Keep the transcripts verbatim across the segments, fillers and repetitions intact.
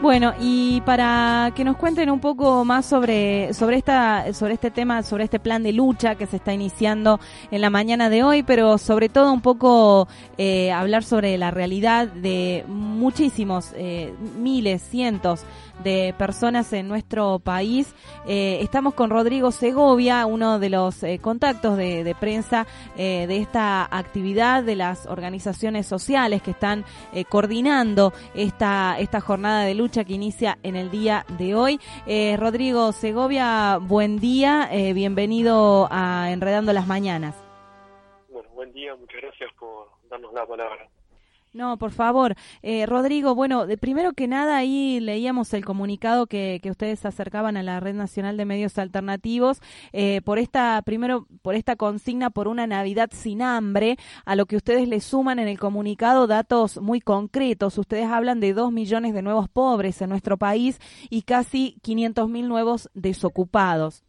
Bueno, y para que nos cuenten un poco más sobre sobre esta sobre este tema, sobre este plan de lucha que se está iniciando en la mañana de hoy, pero sobre todo un poco eh, hablar sobre la realidad de muchísimos, eh, miles, cientos de personas en nuestro país. Eh, estamos con Rodrigo Segovia, uno de los eh, contactos de, de prensa eh, de esta actividad de las organizaciones sociales que están eh, coordinando esta esta jornada de lucha que inicia en el día de hoy. Eh, Rodrigo Segovia, buen día, eh, bienvenido a Enredando las Mañanas. Bueno, buen día, muchas gracias por darnos la palabra. No, por favor. Eh, Rodrigo, bueno, de primero que nada ahí leíamos el comunicado que, que ustedes acercaban a la Red Nacional de Medios Alternativos eh, por esta, primero, por esta consigna por una Navidad sin hambre, a lo que ustedes le suman en el comunicado datos muy concretos. Ustedes hablan de dos millones de nuevos pobres en nuestro país y casi quinientos mil nuevos desocupados.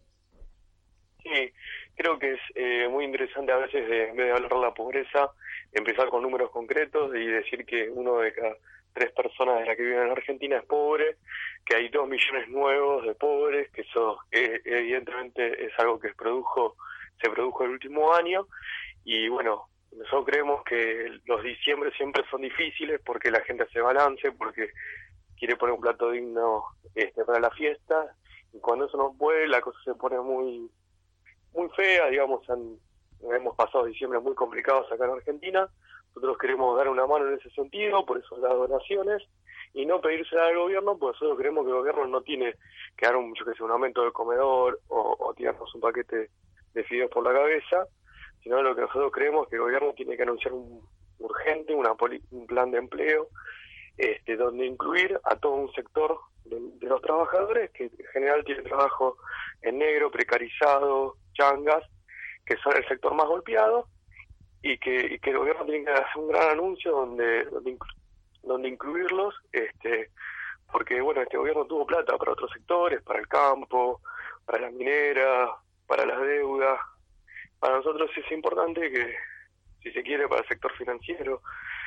Sí, creo que es eh, muy interesante a veces, de, en vez de hablar de la pobreza, empezar con números concretos y decir que uno de cada tres personas de las que viven en Argentina es pobre, que hay dos millones nuevos de pobres, que eso eh, evidentemente es algo que se produjo, se produjo el último año, y bueno, nosotros creemos que los diciembre siempre son difíciles porque la gente hace balance, porque quiere poner un plato digno este, para la fiesta, y cuando eso no puede, la cosa se pone muy muy fea, digamos. Han, hemos pasado diciembre muy complicados acá en Argentina. Nosotros queremos dar una mano en ese sentido, por eso las donaciones, y no pedírsela al gobierno, porque nosotros creemos que el gobierno no tiene que dar un, yo que sé, un aumento del comedor o, o tirarnos un paquete de fideos por la cabeza, sino lo que nosotros creemos es que el gobierno tiene que anunciar un urgente una poli, un plan de empleo este, donde incluir a todo un sector de, de los trabajadores que en general tienen trabajo en negro, precarizado, changas, que son el sector más golpeado, y que, y que el gobierno tiene que hacer un gran anuncio donde donde, inclu, donde incluirlos, este porque bueno, este gobierno tuvo plata para otros sectores, para el campo, para las mineras, para las deudas. Para nosotros es importante que, si se quiere, para el sector financiero,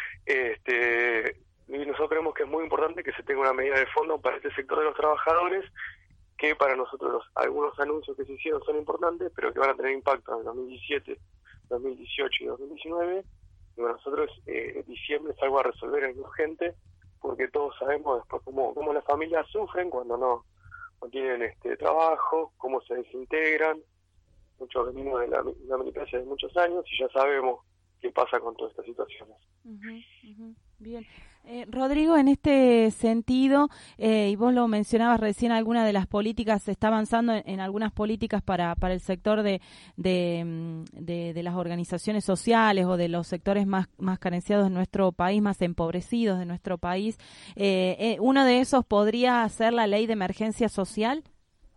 este y nosotros creemos que es muy importante que se tenga una medida de fondo para este sector de los trabajadores, que para nosotros los, algunos anuncios que se hicieron son importantes, pero que van a tener impacto en dos mil diecisiete, dos mil dieciocho y dos mil diecinueve. Y para nosotros eh, diciembre es algo a resolver, es urgente, porque todos sabemos después cómo, cómo las familias sufren cuando no, no tienen este trabajo, cómo se desintegran. Muchos venimos de la, la militancia de muchos años y ya sabemos qué pasa con todas estas situaciones. Uh-huh, uh-huh. Bien. Eh, Rodrigo, en este sentido, eh, y vos lo mencionabas recién, alguna de las políticas, se está avanzando en, en algunas políticas para, para el sector de, de, de, de las organizaciones sociales o de los sectores más, más carenciados de nuestro país, más empobrecidos de nuestro país. Eh, eh, ¿Uno de esos podría ser la ley de emergencia social?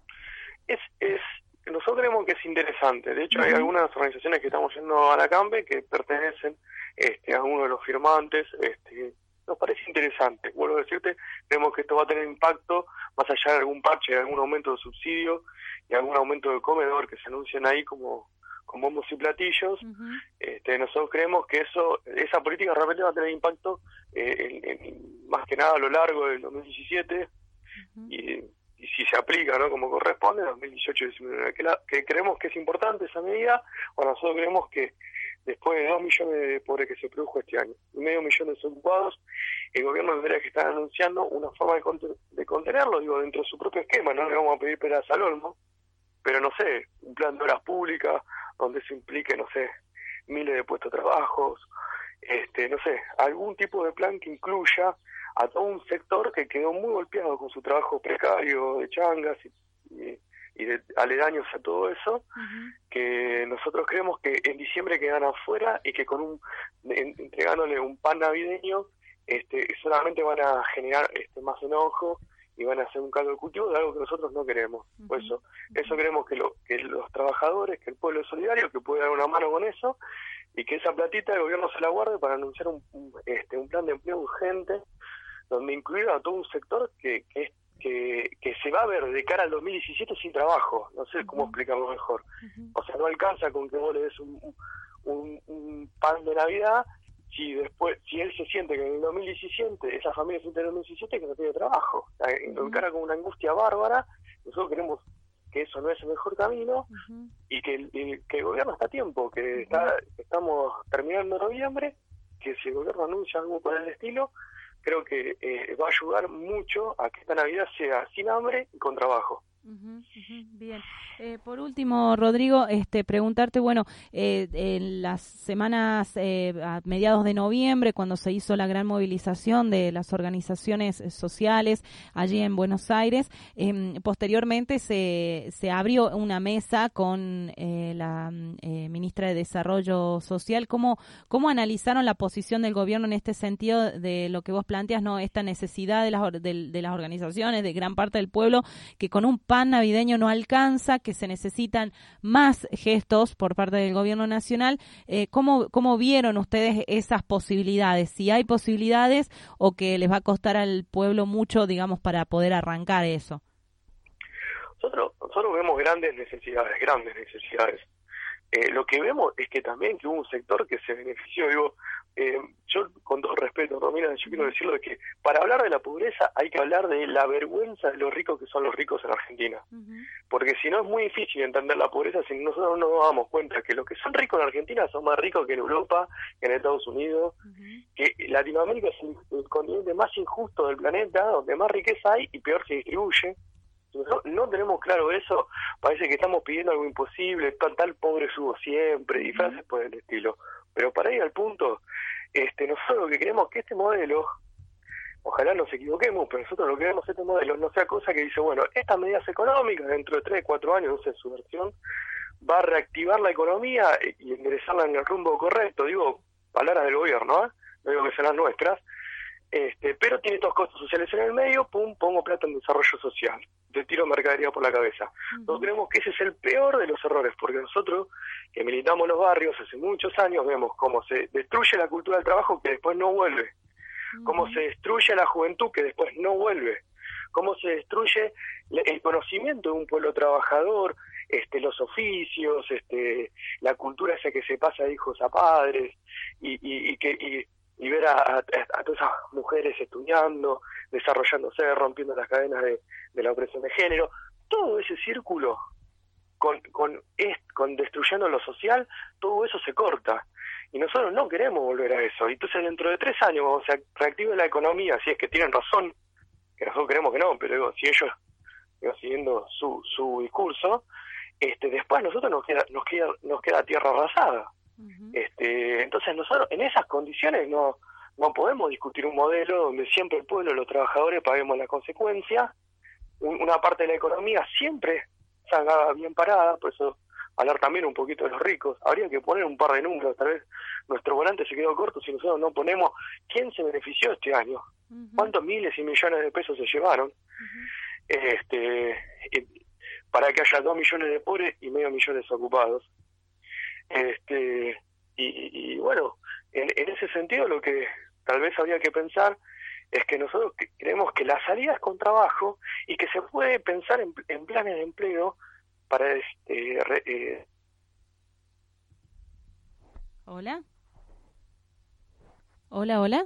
Es, es Nosotros creemos que es interesante. De hecho, uh-huh. hay algunas organizaciones que estamos yendo a la CAMBE que pertenecen este, a uno de los firmantes. Este, nos parece interesante. Vuelvo a decirte, creemos que esto va a tener impacto, más allá de algún parche, de algún aumento de subsidio y algún aumento del comedor que se anuncian ahí como, con bombos y platillos. Uh-huh. Este, nosotros creemos que eso, esa política realmente va a tener impacto eh, en, en, más que nada a lo largo del dos mil diecisiete. Uh-huh. y y si se aplica, ¿no?, como corresponde, dos mil dieciocho y diecinueve, que, la, que creemos que es importante esa medida. Bueno, nosotros creemos que después de dos millones de pobres que se produjo este año y medio millón de desocupados, el gobierno tendría que estar anunciando una forma de, conten de contenerlo, digo, dentro de su propio esquema. No le vamos a pedir peras al olmo, pero no sé, un plan de obras públicas donde se implique, no sé, miles de puestos de trabajos, este, no sé, algún tipo de plan que incluya a todo un sector que quedó muy golpeado con su trabajo precario de changas y, y, y de aledaños a todo eso, uh-huh. que nosotros creemos que en diciembre quedan afuera y que con un en, entregándole un pan navideño este solamente van a generar este más enojo y van a hacer un caldo de cultivo de algo que nosotros no queremos. Uh-huh. Por eso, uh-huh. eso queremos que, lo, que los trabajadores, que el pueblo es solidario, que puede dar una mano con eso, y que esa platita el gobierno se la guarde para anunciar un, un, este, un plan de empleo urgente, donde incluir a todo un sector que, que, que, que se va a ver de cara al dos mil diecisiete sin trabajo. No sé cómo explicarlo mejor. Uh-huh. O sea, no alcanza con que vos le des un, un, un pan de Navidad si después, si él se siente que en el dos mil diecisiete, esa familia se siente en el dos mil diecisiete que no tiene trabajo, o sea, lo encara con una angustia bárbara. Nosotros queremos que eso no es el mejor camino, uh-huh. y que el, el, que el gobierno está a tiempo, que uh-huh. está, estamos terminando noviembre, que si el gobierno anuncia algo por el estilo, creo que eh, va a ayudar mucho a que esta Navidad sea sin hambre y con trabajo. Uh-huh, uh-huh, bien. Eh, por último, Rodrigo, este, preguntarte, bueno, eh, en las semanas eh, a mediados de noviembre, cuando se hizo la gran movilización de las organizaciones sociales allí en Buenos Aires, eh, posteriormente se, se abrió una mesa con eh, la eh, ministra de Desarrollo Social. ¿Cómo, cómo analizaron la posición del gobierno en este sentido de lo que vos planteas, no, esta necesidad de las, de, de las organizaciones, de gran parte del pueblo, que con un pan navideño no alcanza, que se necesitan más gestos por parte del gobierno nacional? Eh, ¿cómo, ¿Cómo vieron ustedes esas posibilidades? Si hay posibilidades o que les va a costar al pueblo mucho, digamos, para poder arrancar eso. Nosotros, nosotros vemos grandes necesidades, grandes necesidades. Eh, lo que vemos es que también que hubo un sector que se benefició. Digo, eh, yo con todo respeto, Romina, yo quiero decirlo de que para hablar de la pobreza hay que hablar de la vergüenza de los ricos que son los ricos en Argentina. Uh-huh. Porque si no es muy difícil entender la pobreza si nosotros no nos damos cuenta que los que son ricos en Argentina son más ricos que en Europa, que en Estados Unidos, uh-huh. que Latinoamérica es el, el continente más injusto del planeta, donde más riqueza hay y peor se distribuye. Si nosotros no tenemos claro eso, parece que estamos pidiendo algo imposible, tal, tal pobre subo siempre, y frases por el estilo. Pero para ir al punto, este, nosotros lo que queremos es que este modelo, ojalá nos equivoquemos, pero nosotros lo que queremos es que este modelo no sea cosa que dice, bueno, estas medidas económicas dentro de tres, cuatro años, no sé, su versión, va a reactivar la economía y enderezarla en el rumbo correcto. Digo, palabras del gobierno, ¿eh? No digo que sean las nuestras. Este, pero tiene estos costos sociales en el medio, pum, pongo plata en desarrollo social, te tiro mercadería por la cabeza. Uh-huh. Nosotros creemos que ese es el peor de los errores, porque nosotros, que militamos en los barrios hace muchos años, vemos cómo se destruye la cultura del trabajo que después no vuelve, uh-huh. cómo se destruye la juventud que después no vuelve, cómo se destruye el conocimiento de un pueblo trabajador, este, los oficios, este, la cultura esa que se pasa de hijos a padres, y, y, y que... Y, y ver a, a, a todas esas mujeres estudiando, desarrollándose, rompiendo las cadenas de, de la opresión de género, todo ese círculo, con, con, es, con destruyendo lo social, todo eso se corta. Y nosotros no queremos volver a eso. Entonces dentro de tres años, cuando se reactive la economía, si es que tienen razón, que nosotros creemos que no, pero digo, si ellos, digo, siguiendo su, su discurso, este, después nosotros nos queda, nos queda, nos queda tierra arrasada. Uh-huh. Este, entonces nosotros en esas condiciones no no podemos discutir un modelo donde siempre el pueblo, los trabajadores paguemos la consecuencia, un, una parte de la economía siempre salga bien parada. Por eso hablar también un poquito de los ricos, habría que poner un par de números. Tal vez nuestro volante se quedó corto si nosotros no ponemos quién se benefició este año, uh-huh. cuántos miles y millones de pesos se llevaron, uh-huh. este para que haya dos millones de pobres y medio millón de desocupados. Este y, y bueno, en, en ese sentido lo que tal vez habría que pensar es que nosotros creemos que la salida es con trabajo y que se puede pensar en, en planes de empleo para este re, eh. Hola hola hola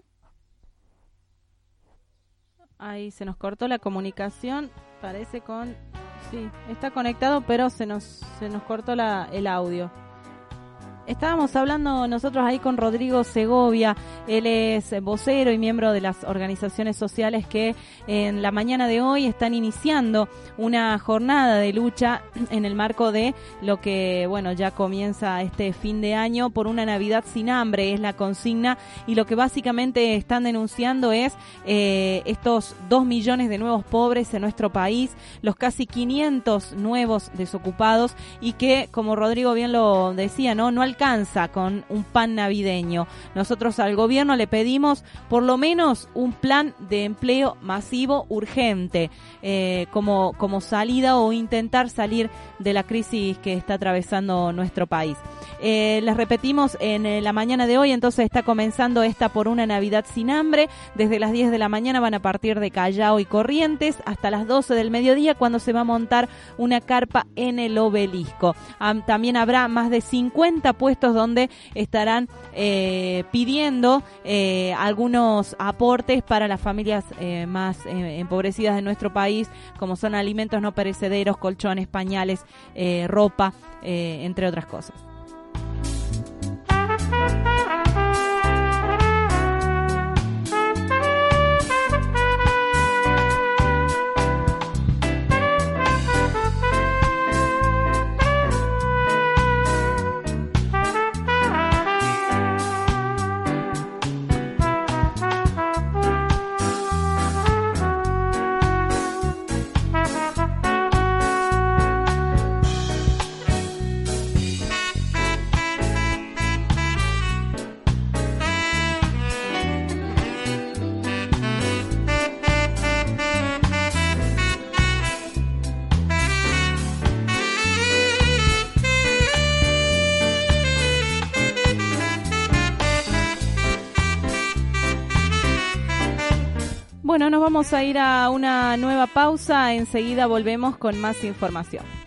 ahí se nos cortó la comunicación, parece con sí está conectado pero se nos se nos cortó la el audio. Estábamos hablando nosotros ahí con Rodrigo Segovia. Él es vocero y miembro de las organizaciones sociales que en la mañana de hoy están iniciando una jornada de lucha en el marco de lo que, bueno, ya comienza este fin de año por una Navidad sin hambre, es la consigna, y lo que básicamente están denunciando es eh, estos dos millones de nuevos pobres en nuestro país, los casi quinientos nuevos desocupados y que, como Rodrigo bien lo decía, no, no alcanza con un pan navideño. Nosotros al gobierno le pedimos por lo menos un plan de empleo masivo urgente eh, como, como salida o intentar salir de la crisis que está atravesando nuestro país. Eh, les repetimos, en la mañana de hoy entonces está comenzando esta por una Navidad sin hambre. Desde las diez de la mañana van a partir de Callao y Corrientes hasta las doce del mediodía, cuando se va a montar una carpa en el Obelisco. Um, también habrá más de cincuenta propuestos donde estarán eh, pidiendo eh, algunos aportes para las familias eh, más eh, empobrecidas de nuestro país, como son alimentos no perecederos, colchones, pañales, eh, ropa, eh, entre otras cosas. Bueno, nos vamos a ir a una nueva pausa. Enseguida volvemos con más información.